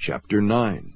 Chapter 9.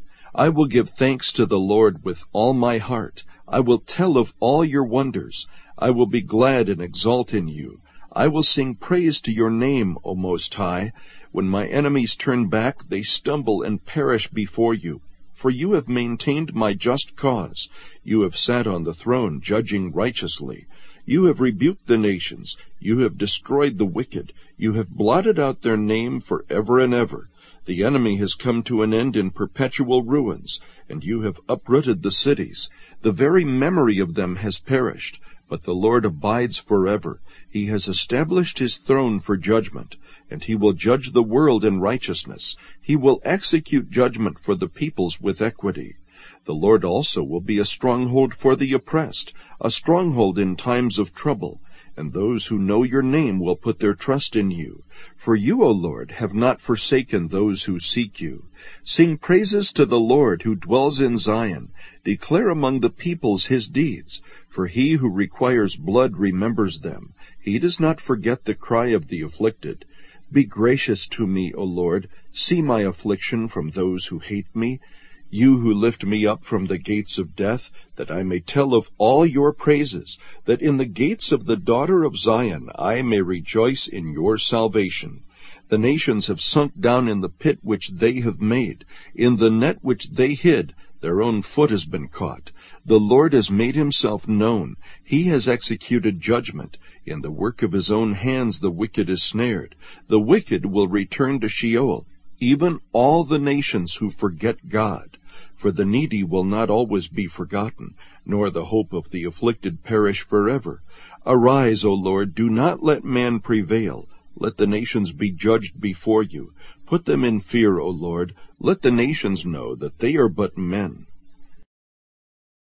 I will give thanks to the Lord with all my heart. I will tell of all your wonders. I will be glad and exult in you. I will sing praise to your name, O Most High. When my enemies turn back, they stumble and perish before you. For you have maintained my just cause. You have sat on the throne, judging righteously. You have rebuked the nations. You have destroyed the wicked. You have blotted out their name for ever and ever. The enemy has come to an end in perpetual ruins, and you have uprooted the cities. The very memory of them has perished, but the Lord abides forever. He has established his throne for judgment, and he will judge the world in righteousness. He will execute judgment for the peoples with equity. The Lord also will be a stronghold for the oppressed, a stronghold in times of trouble. And those who know your name will put their trust in you. For you, O Lord, have not forsaken those who seek you. Sing praises to the Lord who dwells in Zion. Declare among the peoples his deeds. For he who requires blood remembers them. He does not forget the cry of the afflicted. Be gracious to me, O Lord. See my affliction from those who hate me. You who lift me up from the gates of death, that I may tell of all your praises, that in the gates of the daughter of Zion I may rejoice in your salvation. The nations have sunk down in the pit which they have made. In the net which they hid, their own foot has been caught. The Lord has made himself known. He has executed judgment. In the work of his own hands the wicked is snared. The wicked will return to Sheol, even all the nations who forget God. For the needy will not always be forgotten, nor the hope of the afflicted perish forever. Arise, O Lord, do not let man prevail. Let the nations be judged before you. Put them in fear, O Lord. Let the nations know that they are but men.